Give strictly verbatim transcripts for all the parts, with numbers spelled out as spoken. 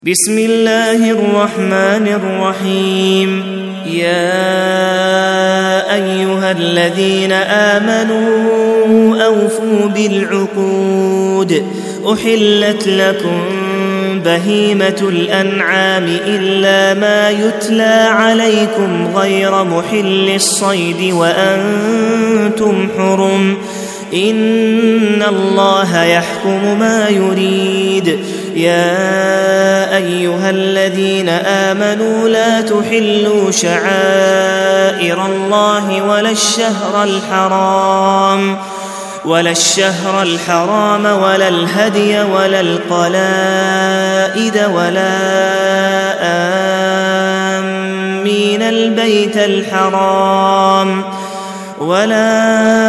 بسم الله الرحمن الرحيم. يا أيها الذين آمنوا أوفوا بالعقود. أحلت لكم بهيمة الأنعام إلا ما يتلى عليكم غير محل الصيد وأنتم حرم. إن الله يحكم ما يريد. يا أيها الذين آمنوا لا تحلوا شعائر الله ولا الشهر الحرام ولا الشهر الحرام ولا الهدي ولا القلائد ولا آمين البيت الحرام ولا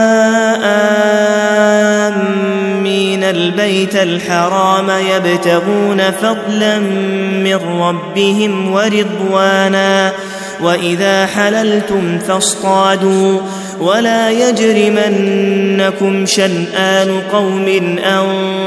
آمين البيت الحرام يبتغون فضلا من ربهم ورضوانا. وإذا حللتم فاصطادوا ولا يجرمنكم شنآن قوم أن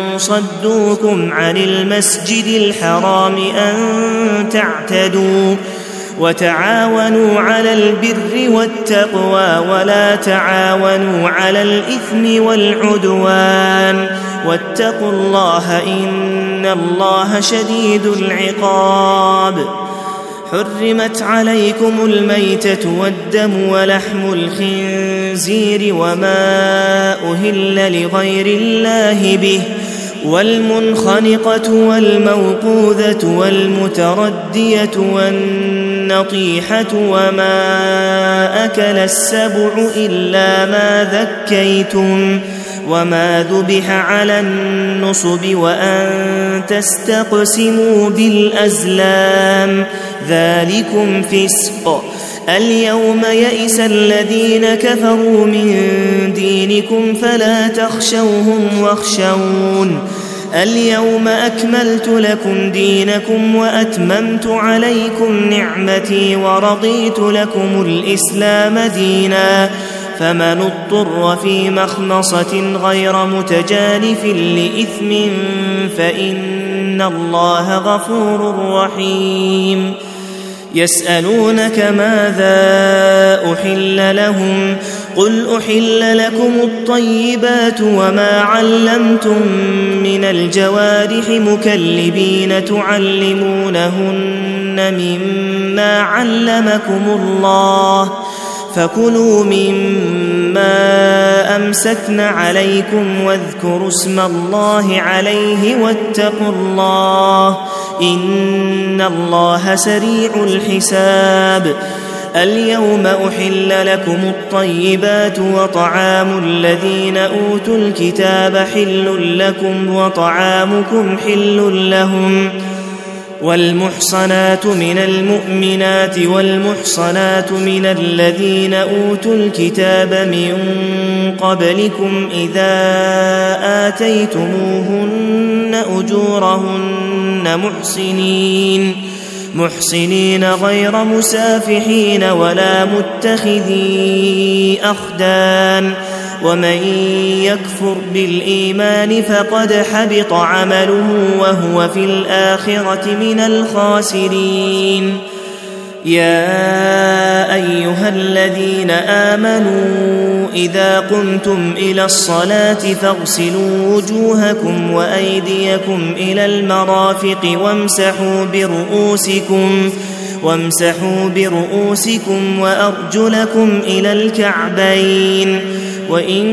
صدوكم عن المسجد الحرام أن تعتدوا. وتعاونوا على البر والتقوى ولا تعاونوا على الإثم والعدوان واتقوا الله إن الله شديد العقاب. حرمت عليكم الميتة والدم ولحم الخنزير وما أهل لغير الله به والمنخنقة والموقوذة والمتردية والنطيحة وما أكل السبع إلا ما ذكيتم وما ذبح على النصب وأن تستقسموا بالأزلام ذلكم فسق. اليوم يئس الذين كفروا من دينكم فلا تخشوهم واخشون. اليوم أكملت لكم دينكم وأتممت عليكم نعمتي ورضيت لكم الإسلام دينا. فمن اضطر في مخمصة غير متجانف لإثم فإن الله غفور رحيم. يسألونك ماذا أحل لهم قل أحل لكم الطيبات وما علمتم من الجوارح مكلبين تعلمونهن مما علمكم الله فكلوا مما أمسكن عليكم واذكروا اسم الله عليه واتقوا الله إن الله سريع الحساب. اليوم أحل لكم الطيبات وطعام الذين أوتوا الكتاب حل لكم وطعامكم حل لهم. والمحصنات من المؤمنات والمحصنات من الذين أوتوا الكتاب من قبلكم إذا آتيتموهن أجورهن محسنين محسنين غير مسافحين ولا متخذي أخدان. ومن يكفر بالإيمان فقد حبط عمله وهو في الآخرة من الخاسرين. يا أيها الذين آمنوا إذا قمتم إلى الصلاة فاغسلوا وجوهكم وأيديكم إلى المرافق وامسحوا برؤوسكم وامسحوا برؤوسكم وأرجلكم إلى الكعبين وإن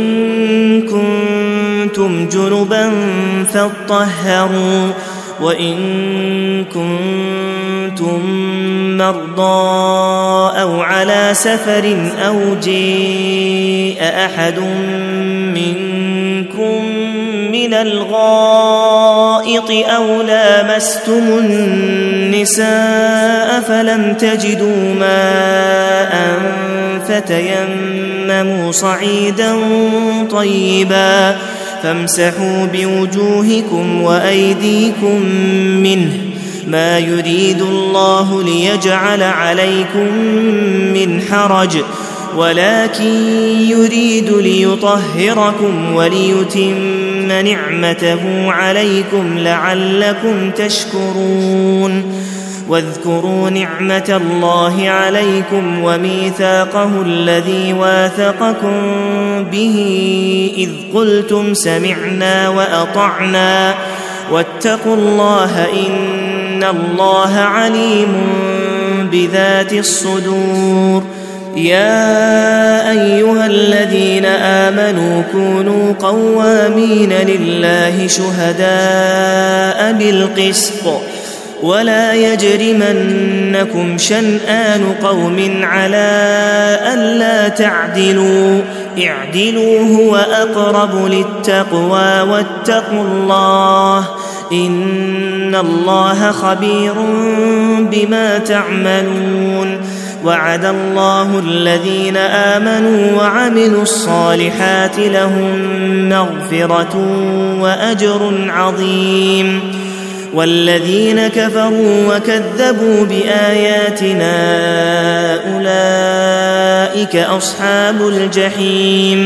كنتم جنبا فاطهروا وإن كنتم مرضى أو على سفر أو جاء أحد منكم من الغائط أو لامستم النساء فلم تجدوا ماء فتيمموا صعيدا طيبا فامسحوا بوجوهكم وأيديكم منه ما يريد الله ليجعل عليكم من حرج ولكن يريد ليطهركم وليتم نعمته عليكم لعلكم تشكرون واذكروا نعمة الله عليكم وميثاقه الذي واثقكم به إذ قلتم سمعنا وأطعنا واتقوا الله إن الله عليم بذات الصدور. يا أيها الذين آمنوا كونوا قوامين لله شهداء بالقسط ولا يجرمنكم شنآن قوم على ألا تعدلوا اعدلوا هو أقرب للتقوى واتقوا الله إن الله خبير بما تعملون. وعد الله الذين آمنوا وعملوا الصالحات لهم مغفرة وأجر عظيم والذين كفروا وكذبوا بآياتنا أولئك أصحاب الجحيم.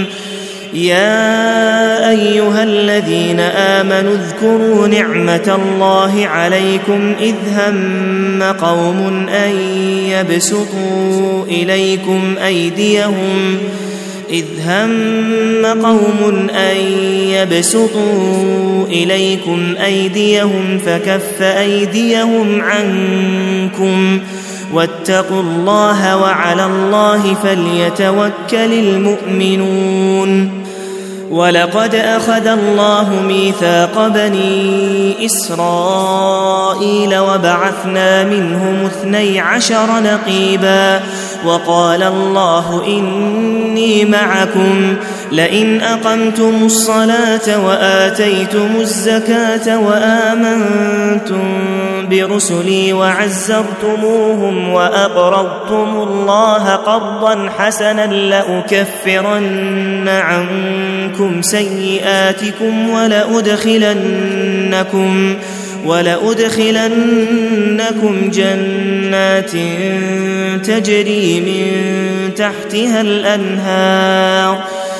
يا أيها الذين آمنوا اذكروا نعمة الله عليكم إذ هم قوم أن يبسطوا إليكم أيديهم إذ هم قوم أن يبسطوا إليكم أيديهم فكف أيديهم عنكم واتقوا الله وعلى الله فليتوكل المؤمنون. ولقد أخذ الله ميثاق بني إسرائيل وبعثنا منهم اثني عشر نقيبا وقال الله إني معكم لئن أقمتم الصلاة وآتيتم الزكاة وآمنتم برسلي وعزرتموهم وأقرضتم الله قرضا حسنا لأكفرن عنكم سيئاتكم ولأدخلنكم ولأدخلنكم جنات تجري من تحتها الأنهار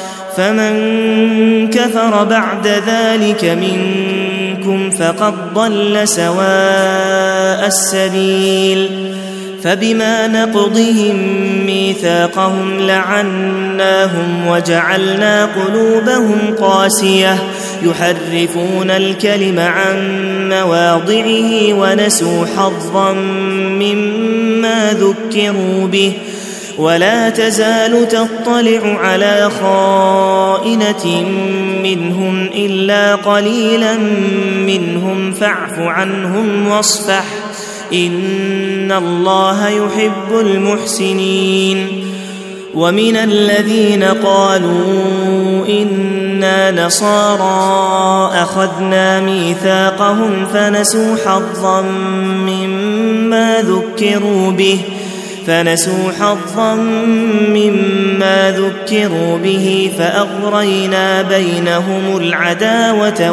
فمن كفر بعد ذلك منكم فقد ضل سواء السبيل. فبما نقضهم ميثاقهم لعناهم وجعلنا قلوبهم قاسية يحرفون الكلم عن مواضعه ونسوا حظا مما ذكروا به ولا تزال تطلع على خائنة منهم إلا قليلا منهم فاعف عنهم واصفح إن الله يحب المحسنين. ومن الذين قالوا إنا نصارى أخذنا ميثاقهم فنسوا حظا مما ذكروا به فنسوا حظا مما ذكروا به فأغرينا بينهم العداوة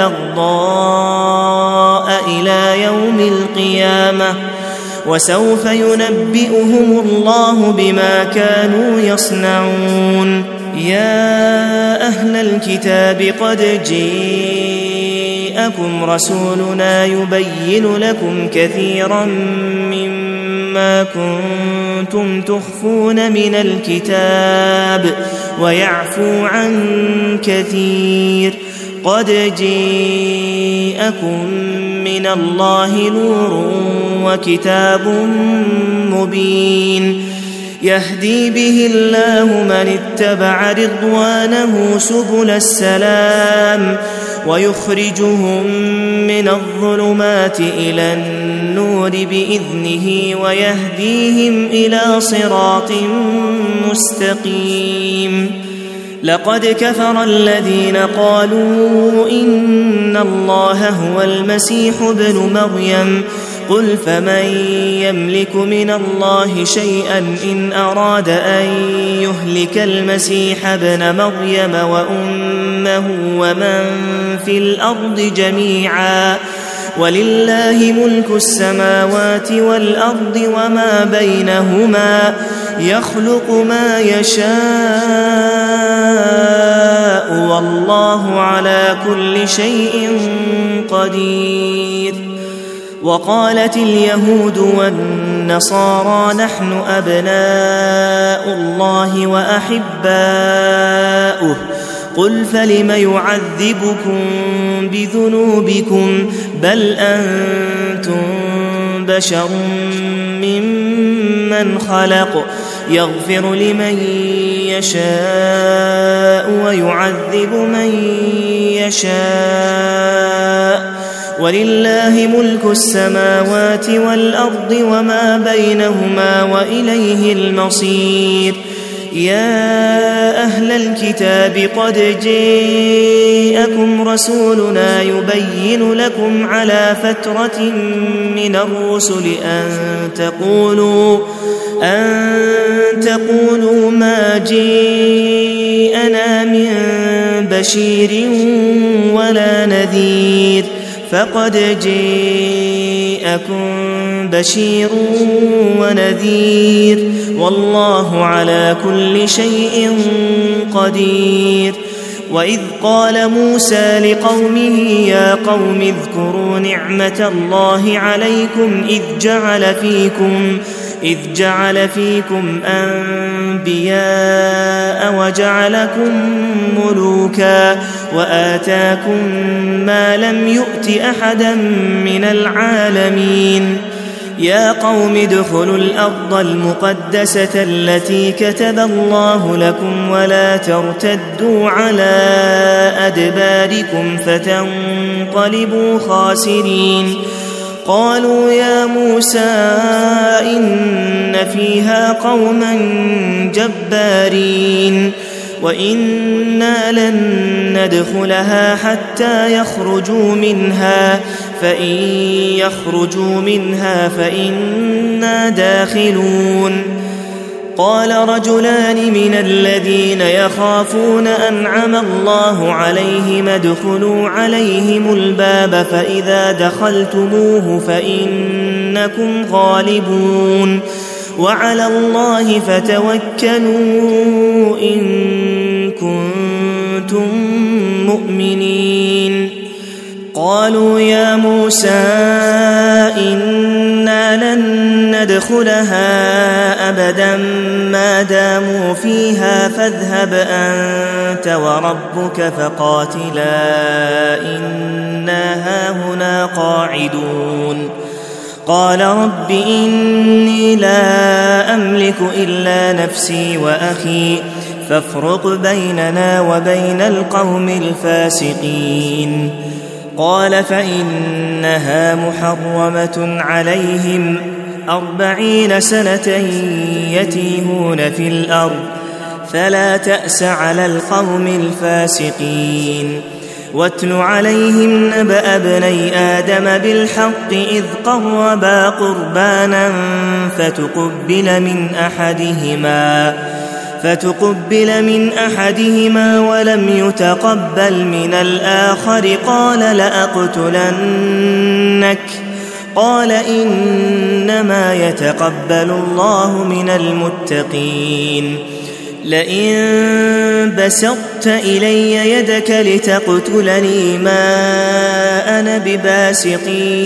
والبغضاء إلى يوم القيامة وسوف ينبئهم الله بما كانوا يصنعون. يا أهل الكتاب قد جاءكم رسولنا يبين لكم كثيرا مما كنتم تخفون من الكتاب ويعفو عن كثير قد جاءكم من الله نور وكتاب مبين يهدي به الله من اتبع رضوانه سبل السلام ويخرجهم من الظلمات إلى النور بإذنه ويهديهم إلى صراط مستقيم. لقد كفر الذين قالوا إن الله هو المسيح ابن مريم قل فمن يملك من الله شيئا إن أراد أن يهلك المسيح ابن مريم وأمه ومن في الأرض جميعا ولله ملك السماوات والأرض وما بينهما يخلق ما يشاء والله على كل شيء قدير. وقالت اليهود والنصارى نحن أبناء الله وأحباؤه قل فلم يعذبكم بذنوبكم بل أنتم بشر ممن خلق يغفر لمن يشاء ويعذب من يشاء ولله ملك السماوات والأرض وما بينهما وإليه المصير. يا أهل الكتاب قد جاءكم رسولنا يبين لكم على فترة من الرسل أن تقولوا أن تقولوا ما جاءنا من بشير ولا نذير فقد جاءكم بشير ونذير والله على كل شيء قدير. وإذ قال موسى لقومه يا قوم اذكروا نعمة الله عليكم إذ جعل فيكم إذ جعل فيكم أنبياء وجعلكم ملوكا وآتاكم ما لم يؤت أحدا من العالمين. يا قوم ادخلوا الأرض المقدسة التي كتب الله لكم ولا ترتدوا على أدباركم فتنقلبوا خاسرين. قالوا يا موسى إن فيها قوما جبارين وإنا لن ندخلها حتى يخرجوا منها فإن يخرجوا منها فإنا داخلون. قال رجلان من الذين يخافون أنعم الله عليهم ادخلوا عليهم الباب فإذا دخلتموه فإنكم غالبون وعلى الله فتوكلوا إن كنتم مؤمنين. قالوا يا موسى إنا لن ندخلها أبدا ما داموا فيها فاذهب أنت وربك فقاتلا إنا هاهنا قاعدون. قال رب إني لا أملك إلا نفسي وأخي فافرق بيننا وبين القوم الفاسقين. قال فإنها محرمة عليهم أربعين سنة يتيهون في الأرض فلا تأس على القوم الفاسقين. واتل عليهم نبأ ابني آدم بالحق إذ قربا قربانا فتقبل من أحدهما فتقبل من أحدهما ولم يتقبل من الآخر قال لأقتلنك قال إنما يتقبل الله من المتقين. لئن بسطت إلي يدك لتقتلني ما أنا بباسط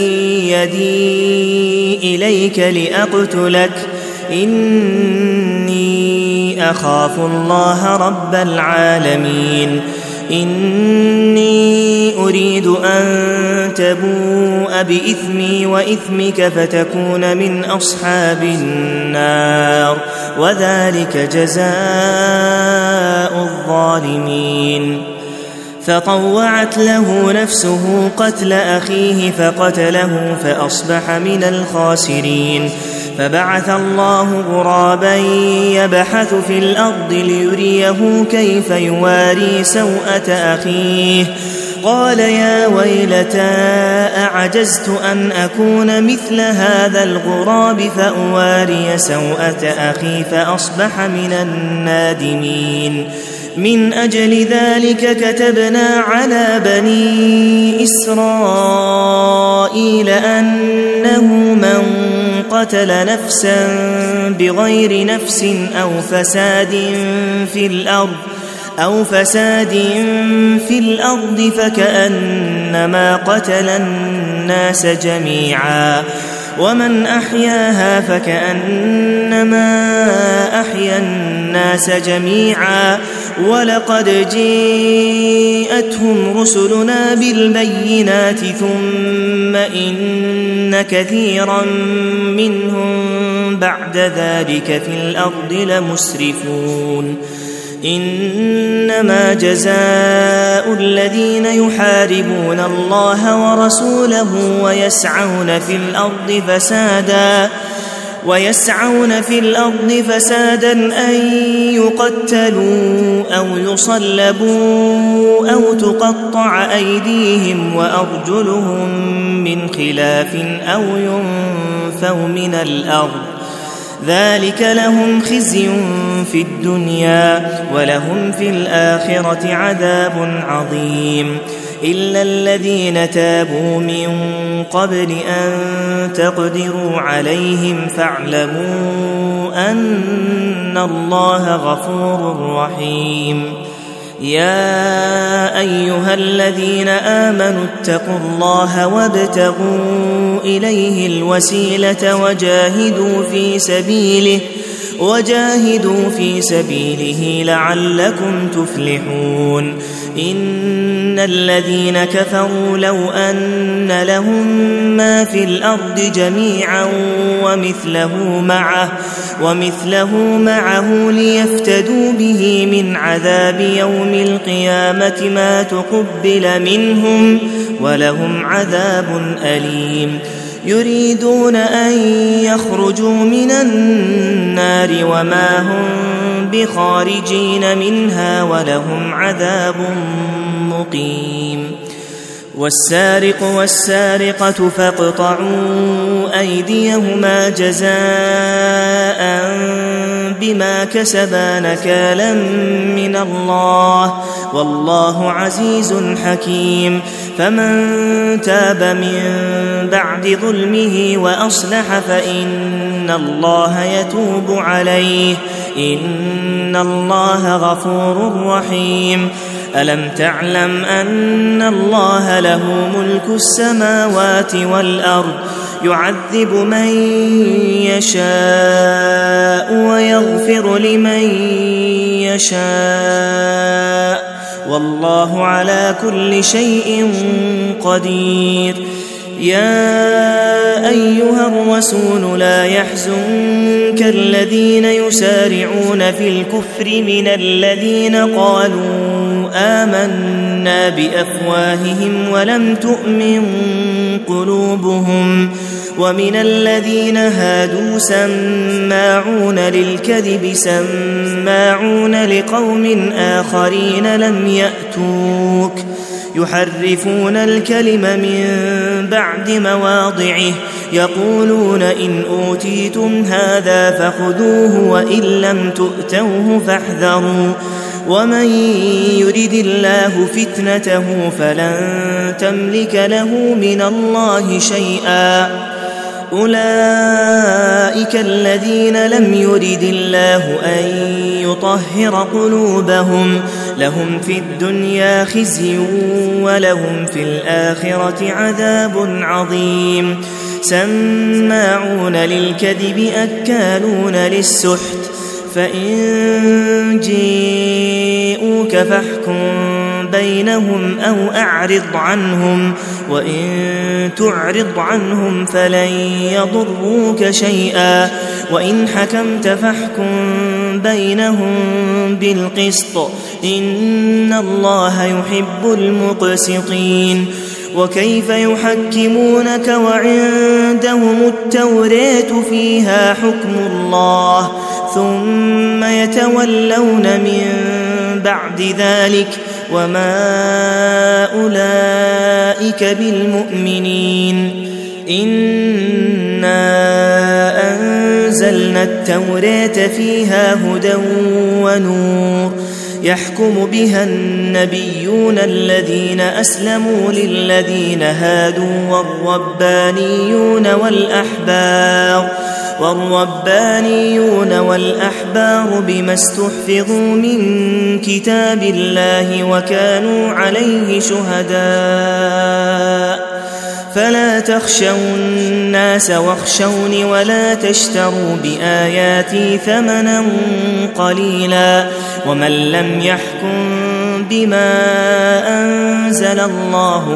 يدي إليك لأقتلك إني أخاف الله رب العالمين. إني أريد أن تبوء بإثمي وإثمك فتكون من أصحاب النار وذلك جزاء الظالمين. فطوعت له نفسه قتل أخيه فقتله فأصبح من الخاسرين. فبعث الله غرابا يبحث في الأرض ليريه كيف يواري سوءة أخيه قال يا ويلتى أعجزت أن أكون مثل هذا الغراب فأواري سوءة أخي فأصبح من النادمين. من أجل ذلك كتبنا على بني إسرائيل أنه من قتل نفسا بغير نفس أو فساد في الأرض أو فساد في الأرض فكأنما قتل الناس جميعا ومن أحياها فكأنما أحيا الناس جميعا ولقد جاءتهم رسلنا بالبينات ثم إن كثيرا منهم بعد ذلك في الأرض لمسرفون إنما جزاء الذين يحاربون الله ورسوله ويسعون في الأرض فسادا ويسعون في الأرض فسادا أن يقتلوا أو يصلبوا أو تقطع أيديهم وأرجلهم من خلاف أو ينفوا من الأرض ذلك لهم خزي في الدنيا ولهم في الآخرة عذاب عظيم إلا الذين تابوا من قبل أن تقدروا عليهم فاعلموا أن الله غفور رحيم يا أيها الذين آمنوا اتقوا الله وابتغوا إليه الوسيلة وجاهدوا في سبيله وجاهدوا في سبيله لعلكم تفلحون إن الذين كفروا لو أن لهم ما في الأرض جميعا ومثله معه ومثله معه ليفتدوا به من عذاب يوم القيامة ما تقبل منهم ولهم عذاب أليم يريدون أن يخرجوا من النار وما هم بخارجين منها ولهم عذاب مقيم والسارق والسارقة فاقطعوا أيديهما جزاء بما كسبا نكالا من الله والله عزيز حكيم فمن تاب من بعد ظلمه وأصلح فإن الله يتوب عليه إن الله غفور رحيم ألم تعلم أن الله له ملك السماوات والأرض يعذب من يشاء ويغفر لمن يشاء والله على كل شيء قدير يا أيها الرسول لا يحزنك الذين يسارعون في الكفر من الذين قالوا آمنا بأفواههم ولم تؤمن قلوبهم ومن الذين هادوا سماعون للكذب سماعون لقوم آخرين لم يأتوك يحرفون الكلم من بعد مواضعه يقولون إن أوتيتم هذا فخذوه وإن لم تؤتوه فاحذروا ومن يرد الله فتنته فلن تملك له من الله شيئا أولئك الذين لم يرد الله أن يطهر قلوبهم لهم في الدنيا خزي ولهم في الآخرة عذاب عظيم سماعون للكذب أكالون للسحت فإن جيءوك فاحكم بينهم أو أعرض عنهم وإن تعرض عنهم فلن يضروك شيئا وإن حكمت فاحكم بينهم بالقسط إن الله يحب المقسطين وكيف يحكمونك وعندهم التوراة فيها حكم الله ثم يتولون من بعد ذلك وما أولئك بالمؤمنين إنا أنزلنا التوراة فيها هدى ونور يحكم بها النبيون الذين أسلموا للذين هادوا والربانيون والأحبار والربانيون والأحبار بما استحفظوا من كتاب الله وكانوا عليه شهداء فلا تخشوا الناس واخشوني ولا تشتروا بآياتي ثمنا قليلا ومن لم يحكم بما أنزل الله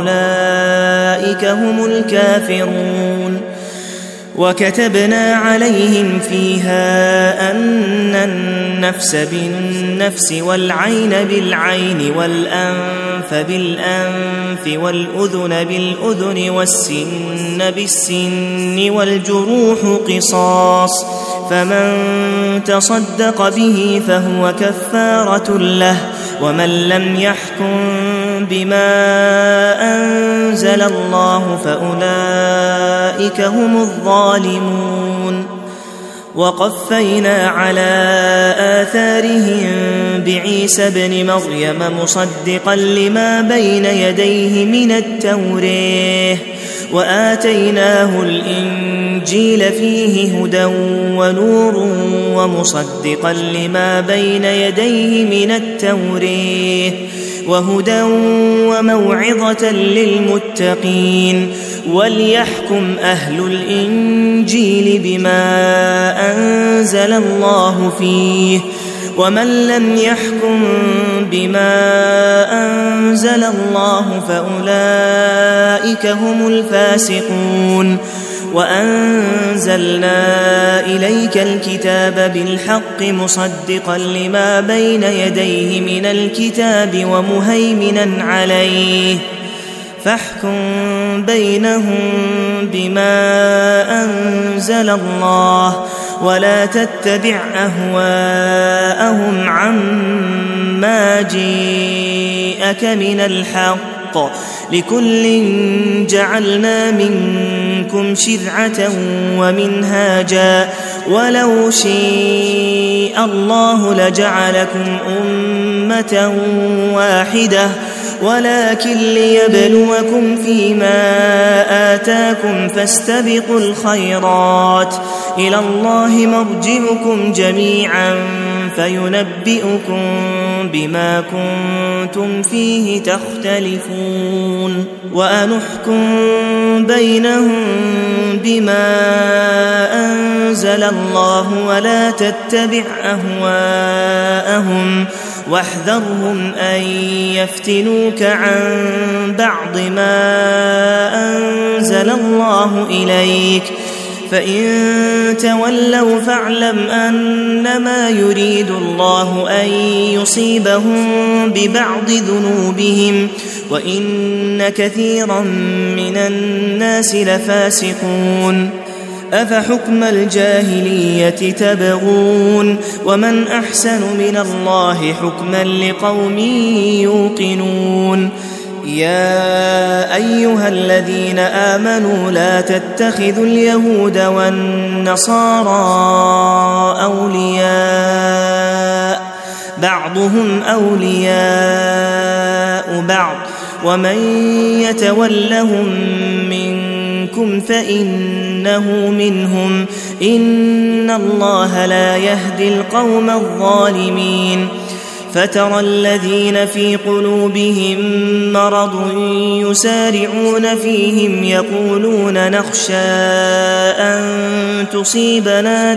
فأولئك هم الكافرون. وكتبنا عليهم فيها أن النفس بالنفس والعين بالعين والأنف بالأنف والأذن بالأذن والسن بالسن والجروح قصاص فمن تصدق به فهو كفارة له ومن لم يحكم بما أنزل الله فأولئك هم الظالمون. وقفينا على آثارهم بعيسى ابن مريم مصدقا لما بين يديه من التوراة وآتيناه الإنجيل فيه هدى ونور ومصدقا لما بين يديه من التوراة وهدى وموعظة للمتقين. وليحكم أهل الإنجيل بما أنزل الله فيه ومن لم يحكم بما أنزل الله فأولئك هم الفاسقون. وأنزلنا إليك الكتاب بالحق مصدقا لما بين يديه من الكتاب ومهيمنا عليه فاحكم بينهم بما أنزل الله ولا تتبع أهواءهم عما جاءك من الحق لكل جعلنا منكم شرعة ومنهاجا ولو شاء الله لجعلكم أمة واحدة ولكن ليبلوكم فيما آتاكم فاستبقوا الخيرات إلى الله مرجعكم جميعا فينبئكم بما كنتم فيه تختلفون. وأنحكم بينهم بما أنزل الله ولا تتبع أهواءهم واحذرهم أن يفتنوك عن بعض ما أنزل الله إليك فإن تولوا فاعلم أنما يريد الله أن يصيبهم ببعض ذنوبهم وإن كثيرا من الناس لفاسقون. أفحكم الجاهلية تبغون ومن أحسن من الله حكما لقوم يوقنون. يا أيها الذين آمنوا لا تتخذوا اليهود والنصارى أولياء بعضهم أولياء بعض ومن يتولهم منكم فإنه منهم إن الله لا يهدي القوم الظالمين. فترى الذين في قلوبهم مرض يسارعون فيهم يقولون نخشى أن تصيبنا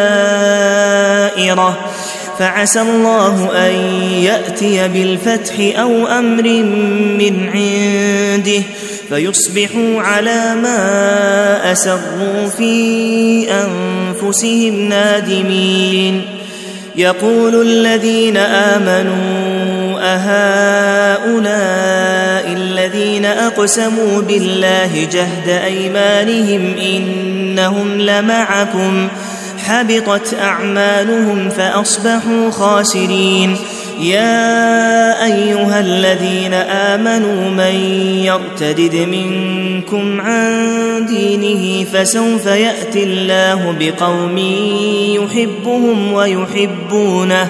دائرة فعسى الله أن يأتي بالفتح أو أمر من عنده فيصبحوا على ما أسروا في أنفسهم نادمين. يقول الذين آمنوا أهؤلاء الذين أقسموا بالله جهد أيمانهم إنهم لمعكم حبطت أعمالهم فأصبحوا خاسرين. يا أيها الذين آمنوا من يرتدد منكم عن دينه فسوف يأتي الله بقوم يحبهم ويحبونه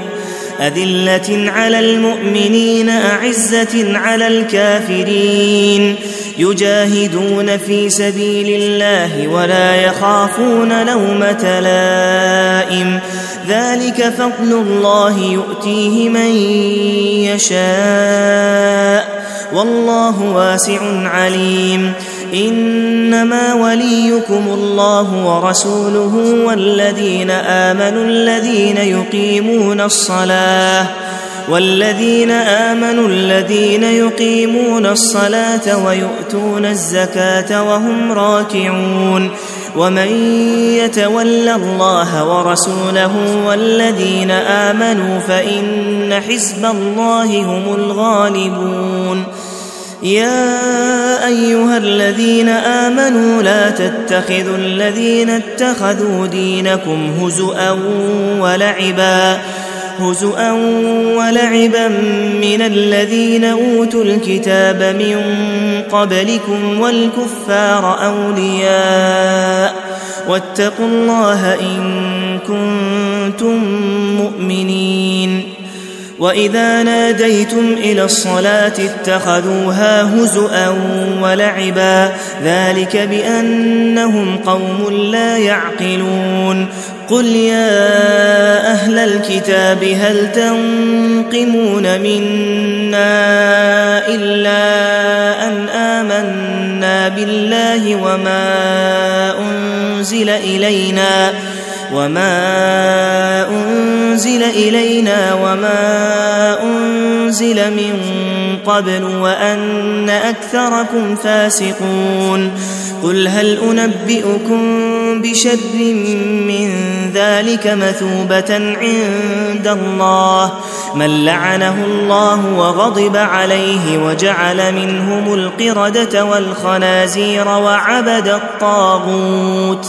أذلة على المؤمنين أعزة على الكافرين يجاهدون في سبيل الله ولا يخافون لومة لائم ذلك فضل الله يؤتيه من يشاء والله واسع عليم إنما وليكم الله ورسوله والذين آمنوا الذين يقيمون الصلاة والذين آمنوا الذين يقيمون الصلاة ويؤتون الزكاة وهم راكعون ومن يتول الله ورسوله والذين آمنوا فإن حزب الله هم الغالبون يا أيها الذين آمنوا لا تتخذوا الذين اتخذوا دينكم هزؤا ولعبا هزؤا ولعبا من الذين أوتوا الكتاب من قبلكم والكفار أولياء واتقوا الله إن كنتم مؤمنين وإذا ناديتم إلى الصلاة اتخذوها هزؤا ولعبا ذلك بأنهم قوم لا يعقلون قل يا أهل الكتاب هل تنقمون منا إلا أن آمنا بالله وما أنزل إلينا وما أنزل إلينا وما أنزل من قبل وأن أكثركم فاسقون قل هل أنبئكم بشر من ذلك مثوبة عند الله من لعنه الله وغضب عليه وجعل منهم القردة والخنازير وعبد الطاغوت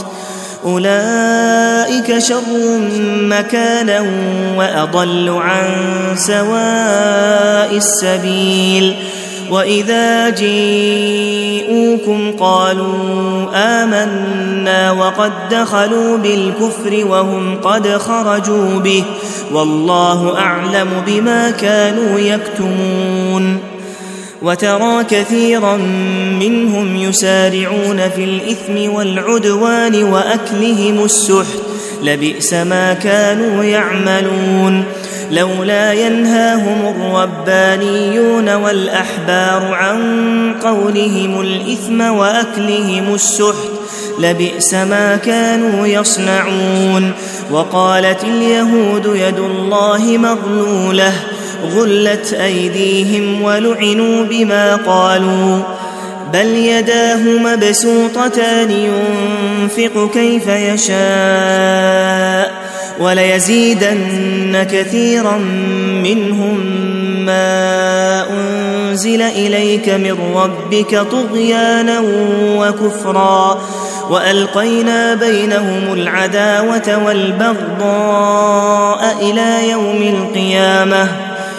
أولئك شر مكانا وأضل عن سواء السبيل وإذا جيءوكم قالوا آمنا وقد دخلوا بالكفر وهم قد خرجوا به والله أعلم بما كانوا يكتمون وترى كثيرا منهم يسارعون في الإثم والعدوان وأكلهم السحت لبئس ما كانوا يعملون لولا ينهاهم الربانيون والأحبار عن قولهم الإثم وأكلهم السحت لبئس ما كانوا يصنعون وقالت اليهود يد الله مغلولة غلت أيديهم ولعنوا بما قالوا بل يداه مبسوطتان ينفق كيف يشاء وليزيدن كثيرا منهم ما أنزل إليك من ربك طغيانا وكفرا وألقينا بينهم العداوة والبغضاء إلى يوم القيامة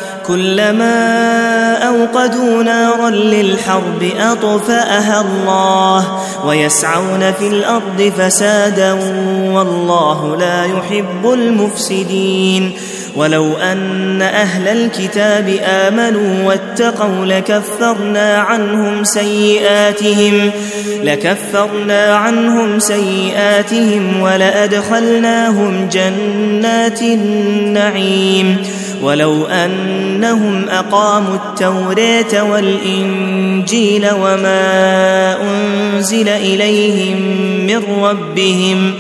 كلما أوقدوا نارا للحرب أطفأها الله ويسعون في الأرض فسادا والله لا يحب المفسدين ولو أن أهل الكتاب آمنوا واتقوا لكفرنا عنهم سيئاتهم لكفرنا عنهم سيئاتهم ولأدخلناهم جنات النعيم ولو أنهم أقاموا التوراة والإنجيل وما أنزل إليهم من ربهم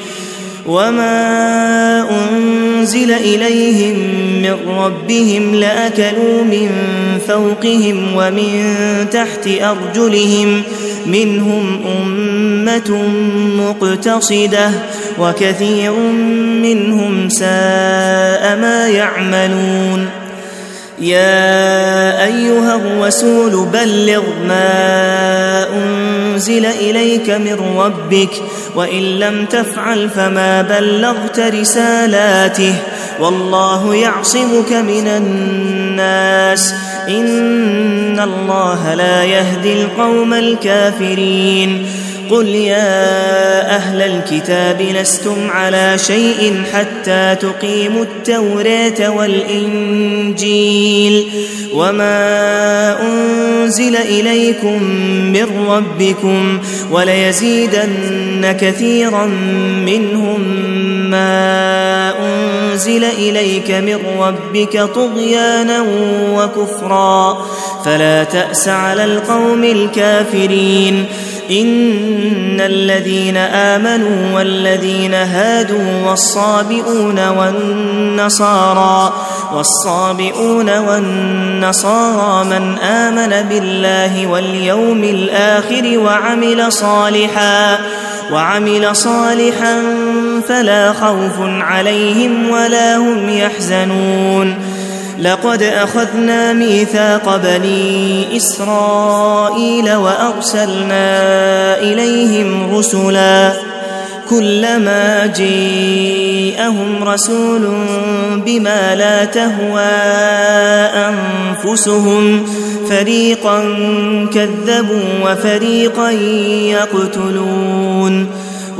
وما أنزل إليهم من ربهم لأكلوا من فوقهم ومن تحت أرجلهم منهم أمة مقتصدة وكثير منهم ساء ما يعملون يا أيها الرسول بلغ ما أنزل إليك من ربك وإن لم تفعل فما بلغت رسالاته والله يعصمك من الناس إن الله لا يهدي القوم الكافرين قل يا أهل الكتاب لستم على شيء حتى تقيموا التوراة والإنجيل وما أنزل إليكم من ربكم وليزيدن كثيرا منهم ما أنزل إليك من ربك طغيانا وكفرا فلا تأس على القوم الكافرين إن الذين آمنوا والذين هادوا والصابئون والنصارى والصابئون والنصارى من آمن بالله واليوم الآخر وعمل صالحا وعمل صالحا فلا خوف عليهم ولا هم يحزنون لقد أخذنا ميثاق بني إسرائيل وأرسلنا إليهم رسلا كلما جاءهم رسول بما لا تهوى أنفسهم فريقا كذبوا وفريقا يقتلون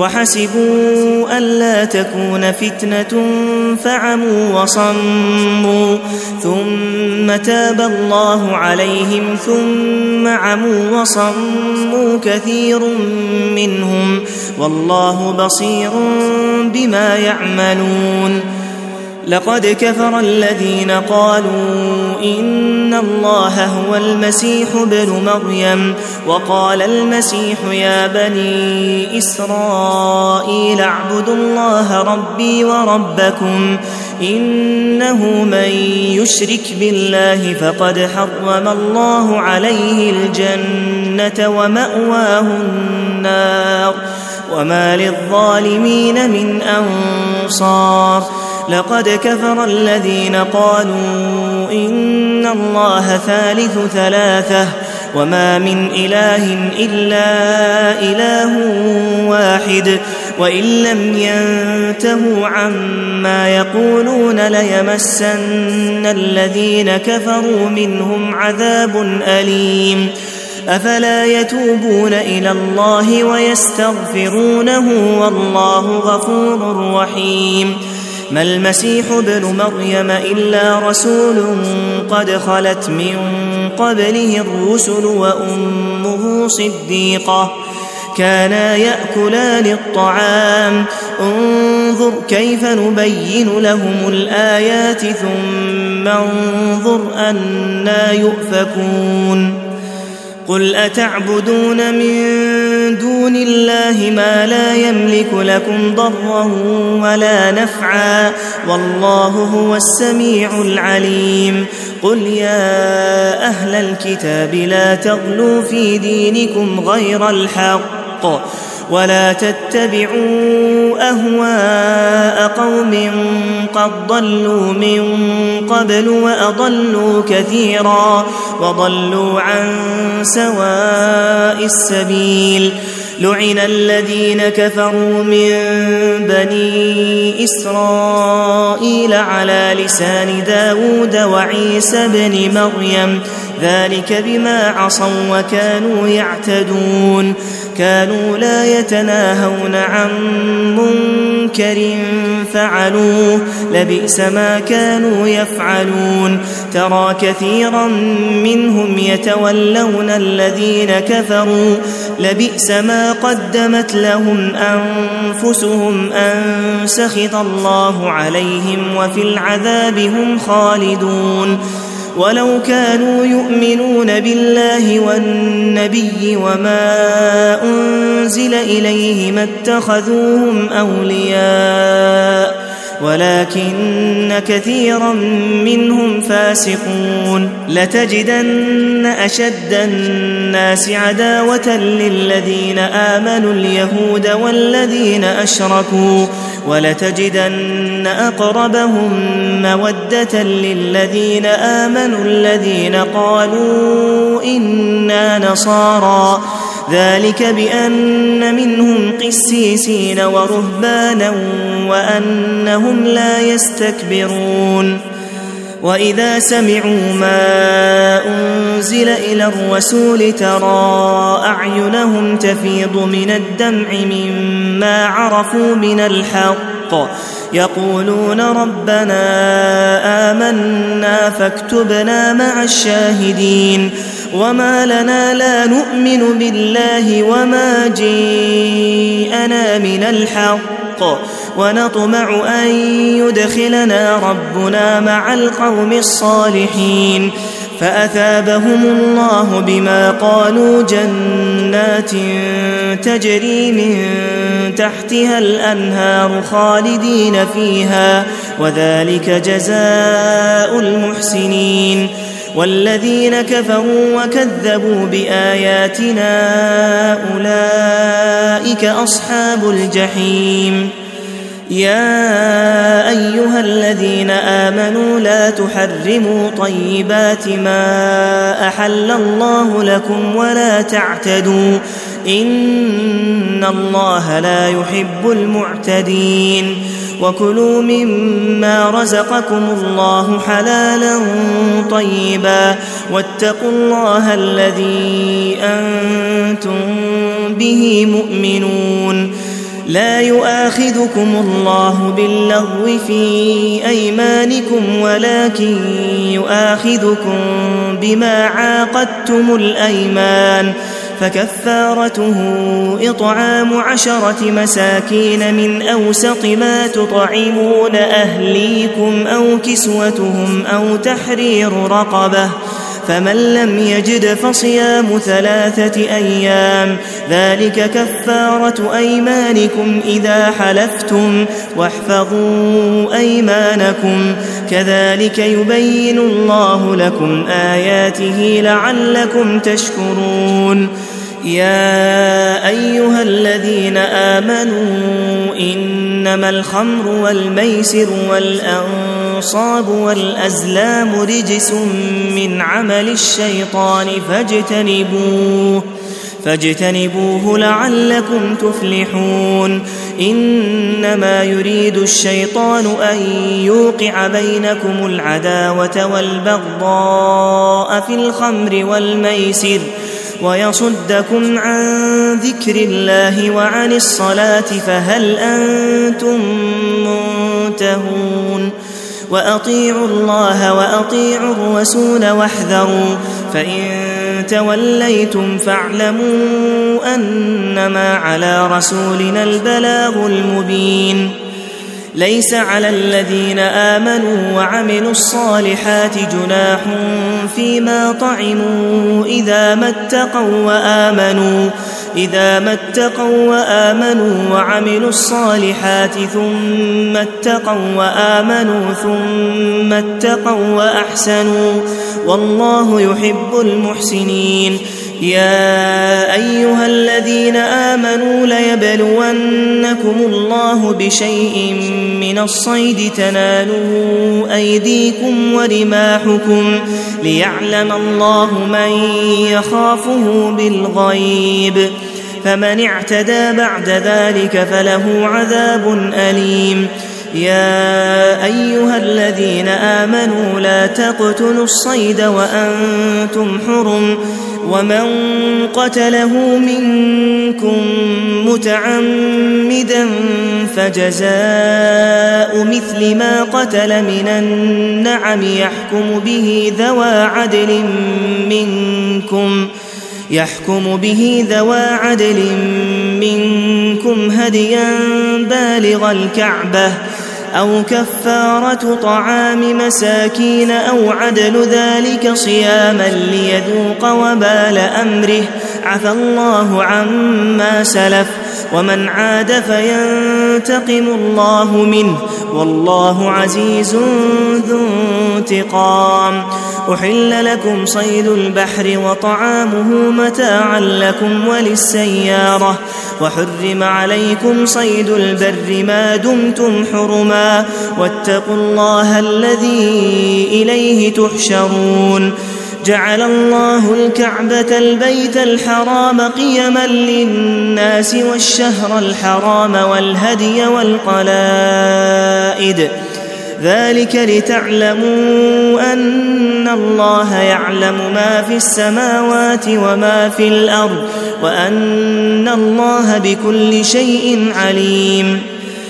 وحسبوا ألا تكون فتنة فعموا وصموا ثم تاب الله عليهم ثم عموا وصموا كثير منهم والله بصير بما يعملون لقد كفر الذين قالوا إن الله هو المسيح ابن مريم وقال المسيح يا بني إسرائيل اعبدوا الله ربي وربكم إنه من يشرك بالله فقد حرم الله عليه الجنة ومأواه النار وما للظالمين من أنصار لقد كفر الذين قالوا إن الله ثالث ثلاثة وما من إله إلا إله واحد وإن لم ينتهوا عما يقولون ليمسن الذين كفروا منهم عذاب أليم أفلا يتوبون إلى الله ويستغفرونه والله غفور رحيم ما المسيح ابن مريم إلا رسول قد خلت من قبله الرسل وأمه صديقة كانا يأكلان الطعام انظر كيف نبين لهم الآيات ثم انظر أنا يؤفكون قل أتعبدون من دون الله ما لا يملك لكم ضرا ولا نفعا والله هو السميع العليم قل يا أهل الكتاب لا تغلوا في دينكم غير الحق ولا تتبعوا أهواء قوم قد ضلوا من قبل وأضلوا كثيرا وضلوا عن سواء السبيل لعن الذين كفروا من بني إسرائيل على لسان داود وعيسى بن مريم ذلك بما عصوا وكانوا يعتدون كانوا لا يتناهون عن منكر فعلوه لبئس ما كانوا يفعلون ترى كثيرا منهم يتولون الذين كفروا لبئس ما قدمت لهم أنفسهم أن سخط الله عليهم وفي العذاب هم خالدون ولو كانوا يؤمنون بالله والنبي وما أنزل إليه ما اتخذوهم أولياء ولكن كثيرا منهم فاسقون لتجدن أشد الناس عداوة للذين آمنوا اليهود والذين أشركوا ولتجدن أقربهم مودة للذين آمنوا الذين قالوا إنا نصارى ذلك بأن منهم قسيسين ورهبانا وأنهم لا يستكبرون وإذا سمعوا ما أنزل إلى الرسول ترى أعينهم تفيض من الدمع مما عرفوا من الحق يقولون ربنا آمنا فاكتبنا مع الشاهدين وما لنا لا نؤمن بالله وما جاءنا من الحق ونطمع أن يدخلنا ربنا مع القوم الصالحين فأثابهم الله بما قالوا جنات تجري من تحتها الأنهار خالدين فيها وذلك جزاء المحسنين والذين كفروا وكذبوا بآياتنا أولئك أصحاب الجحيم يا أيها الذين آمنوا لا تحرموا طيبات ما أحل الله لكم ولا تعتدوا إن الله لا يحب المعتدين وكلوا مما رزقكم الله حلالا طيبا واتقوا الله الذي أنتم به مؤمنون لا يؤاخذكم الله باللغو في أيمانكم ولكن يؤاخذكم بما عاقدتم الأيمان فكفارته إطعام عشرة مساكين من أوسط ما تطعمون أهليكم أو كسوتهم أو تحرير رقبة فمن لم يجد فصيام ثلاثة أيام ذلك كفارة أيمانكم إذا حلفتم واحفظوا أيمانكم كذلك يبين الله لكم آياته لعلكم تشكرون يا أيها الذين آمنوا إنما الخمر والميسر والأنصاب والأزلام رجس من عمل الشيطان فاجتنبوه فاجتنبوه لعلكم تفلحون إنما يريد الشيطان أن يوقع بينكم العداوة والبغضاء في الخمر والميسر ويصدكم عن ذكر الله وعن الصلاة فهل أنتم منتهون وأطيعوا الله وأطيعوا الرسول واحذروا فإن توليتم فاعلموا أنما على رسولنا البلاغ المبين ليس على الذين آمنوا وعملوا الصالحات جناح فيما طعموا إذا ما اتقوا وآمنوا إذا ما اتقوا وآمنوا وعملوا الصالحات ثم اتقوا وآمنوا ثم اتقوا وأحسنوا والله يحب المحسنين يا أيها الذين آمنوا ليبلونكم الله بشيء من الصيد تناله أيديكم ورماحكم ليعلم الله من يخافه بالغيب فمن اعتدى بعد ذلك فله عذاب أليم يا أيها الذين آمنوا لا تقتلوا الصيد وأنتم حرم ومن قتله منكم متعمدا فجزاء مثل ما قتل من النعم يحكم به ذوى عدل منكم يحكم به ذوى عدل منكم هديا بالغ الكعبة أو كفارة طعام مساكين أو عدل ذلك صياما ليذوق وبال أمره عفى الله عما سلف ومن عاد فينتقم الله منه والله عزيز ذو انتقام أحل لكم صيد البحر وطعامه متاعا لكم وللسيارة وحرم عليكم صيد البر ما دمتم حرما واتقوا الله الذي إليه تحشرون جعل الله الكعبة البيت الحرام قيما للناس والشهر الحرام والهدي والقلائد ذلك لتعلموا أن الله يعلم ما في السماوات وما في الأرض وأن الله بكل شيء عليم.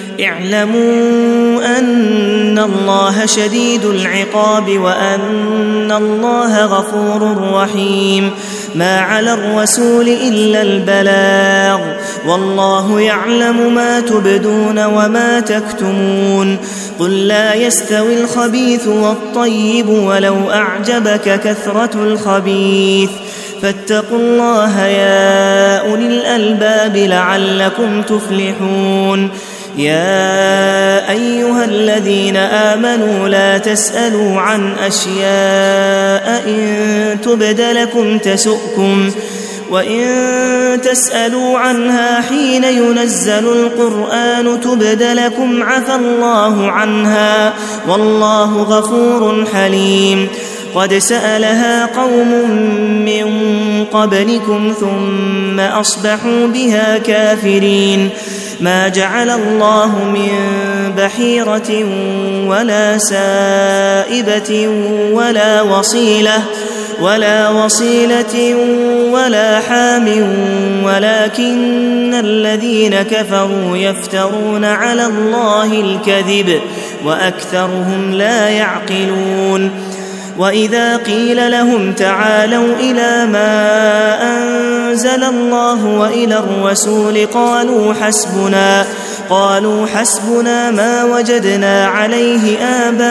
اعلموا أن الله شديد العقاب وأن الله غفور رحيم. ما على الرسول إلا البلاغ والله يعلم ما تبدون وما تكتمون. قل لا يستوي الخبيث والطيب ولو أعجبك كثرة الخبيث فاتقوا الله يا أولي الألباب لعلكم تفلحون. يا أيها الذين آمنوا لا تسألوا عن أشياء إن تبد لكم تسؤكم وإن تسألوا عنها حين ينزل القرآن تبد لكم عفى الله عنها والله غفور حليم. قد سألها قوم من قبلكم ثم أصبحوا بها كافرين. ما جعل الله من بحيرة ولا سائبة ولا وصيلة ولا وصيلة ولا حام ولكن الذين كفروا يفترون على الله الكذب وأكثرهم لا يعقلون. وإذا قيل لهم تعالوا إلى ما أنزل الله وإلى الرسول قالوا حسبنا قالوا حسبنا ما وجدنا عليه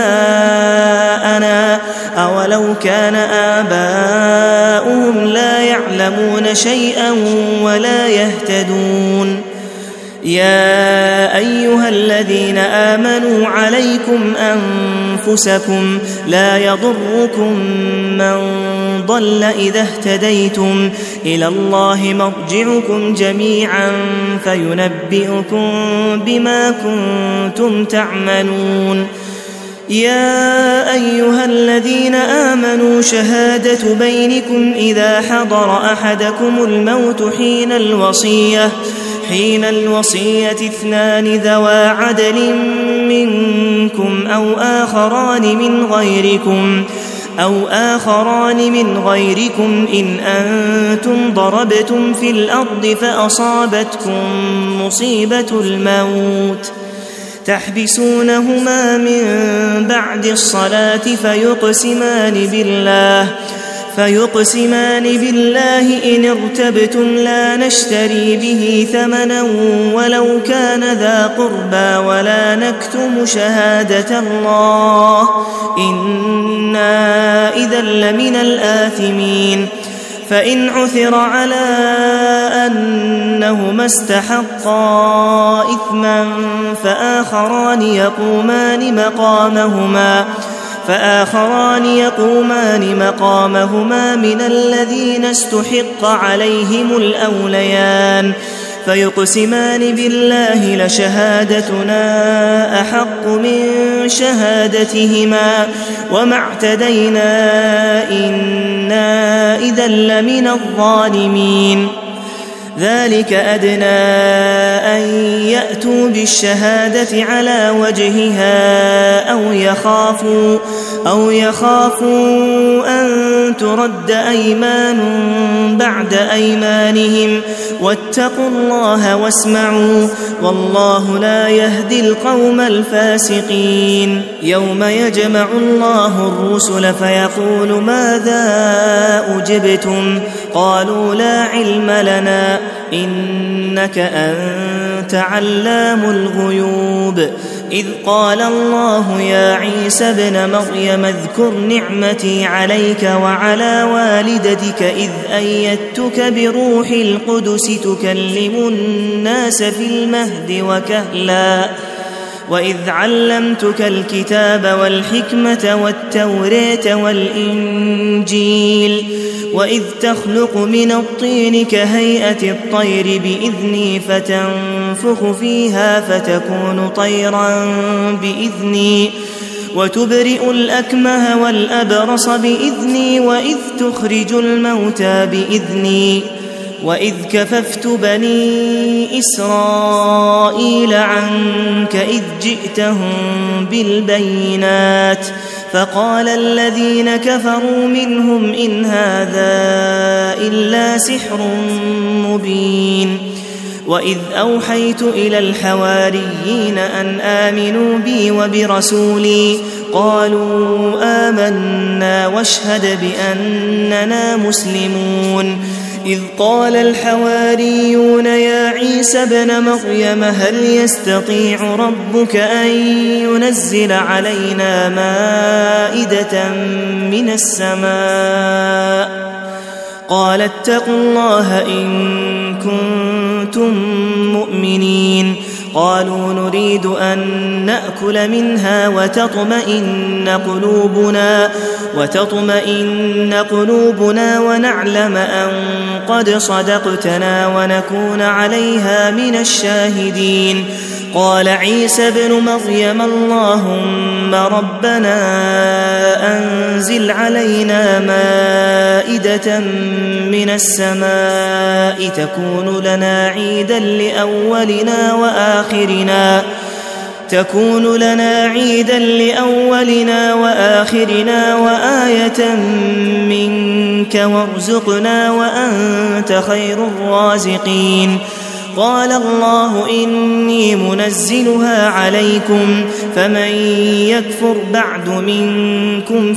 آباءنا أولو كان آباؤهم لا يعلمون شيئا ولا يهتدون. يا أيها الذين آمنوا عليكم أنفسكم لا يضركم من ضل إذا اهتديتم إلى الله مرجعكم جميعا فينبئكم بما كنتم تعملون. يا أيها الذين آمنوا شهادة بينكم إذا حضر أحدكم الموت حين الوصية حين الوصية اثنان ذوا عدل منكم أو آخران من غيركم أو آخران من غيركم إن أنتم ضربتم في الأرض فأصابتكم مصيبة الموت تحبسونهما من بعد الصلاة فيقسمان بالله فيقسمان بالله إن ارتبتم لا نشتري به ثمنا ولو كان ذا قربى ولا نكتم شهادة الله إنا إذا لمن الآثمين. فإن عثر على أنهما استحقا إثما فآخران يقومان مقامهما فآخران يقومان مقامهما من الذين استحق عليهم الأوليان فيقسمان بالله لشهادتنا أحق من شهادتهما وما اعتدينا إنا إذا لمن الظالمين. ذلك أدنى أن يأتوا بالشهادة على وجهها أو يخافوا أو يخافوا أن ترد أيمان بعد أيمانهم واتقوا الله واسمعوا والله لا يهدي القوم الفاسقين. يوم يجمع الله الرسل فيقول ماذا أجبتم قالوا لا علم لنا إنك أنت علام الغيوب. إذ قال الله يا عيسى ابن مريم اذكر نعمتي عليك وعلى والدتك إذ أيدتك بروح القدس تكلم الناس في المهد وكهلا وإذ علمتك الكتاب والحكمة والتوراة والإنجيل وإذ تخلق من الطين كهيئة الطير بإذني فتنفخ فيها فتكون طيرا بإذني وتبرئ الأكمه والأبرص بإذني وإذ تخرج الموتى بإذني وإذ كففت بني إسرائيل عنك إذ جئتهم بالبينات فقال الذين كفروا منهم إن هذا إلا سحر مبين وإذ أوحيت إلى الحواريين أن آمنوا بي وبرسولي قالوا آمنا واشهد بأننا مسلمون إذ قال الحواريون يا عيسى ابن مريم هل يستطيع ربك أن ينزل علينا مائدة من السماء قال اتقوا الله إن كنتم مؤمنين قالوا نريد أن نأكل منها وتطمئن قلوبنا وتطمئن قلوبنا ونعلم أن قد صدقتنا ونكون عليها من الشاهدين قال عيسى ابن مريم اللهم ربنا أنزل علينا مائدة من السماء تكون لنا عيدا لأولنا وآخرنا تكون لنا عيدا لأولنا وآخرنا وآية منك وارزقنا وأنت خير الرازقين قال الله إني منزلها عليكم فمن يكفر بعد منكم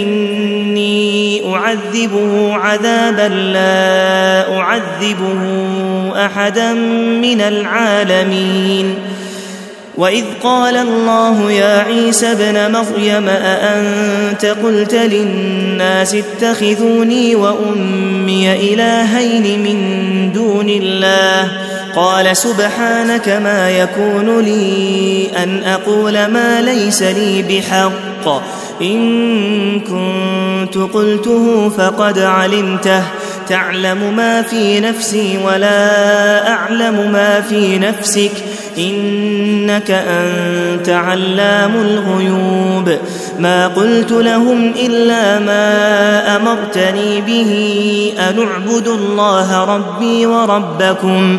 فإني أعذبه عذابا لا أعذبه أحدا من العالمين وإذ قال الله يا عيسى ابن مريم أأنت قلت للناس اتخذوني وأمي إلهين من دون الله قال سبحانك ما يكون لي أن أقول ما ليس لي بحق إن كنت قلته فقد علمته تعلم ما في نفسي ولا أعلم ما في نفسك إنك أنت علام الغيوب ما قلت لهم إلا ما أمرتني به أن اعبدوا الله ربي وربكم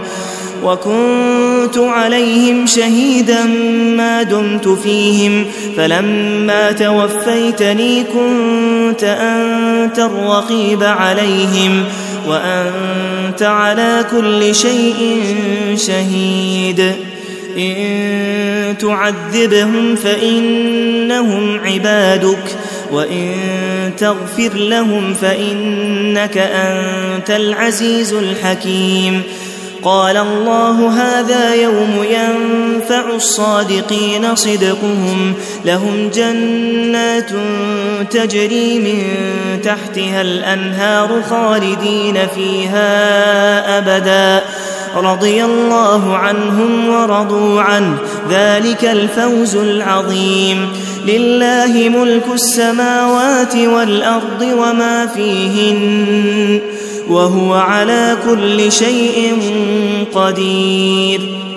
وكنت عليهم شهيدا ما دمت فيهم فلما توفيتني كنت أنت الرقيب عليهم وأنت على كل شيء شهيد إن تعذبهم فإنهم عبادك وإن تغفر لهم فإنك أنت العزيز الحكيم قال الله هذا يوم ينفع الصادقين صدقهم لهم جنات تجري من تحتها الأنهار خالدين فيها أبدا رضي الله عنهم ورضوا عنه ذلك الفوز العظيم لله ملك السماوات والأرض وما فيهن وهو على كل شيء قدير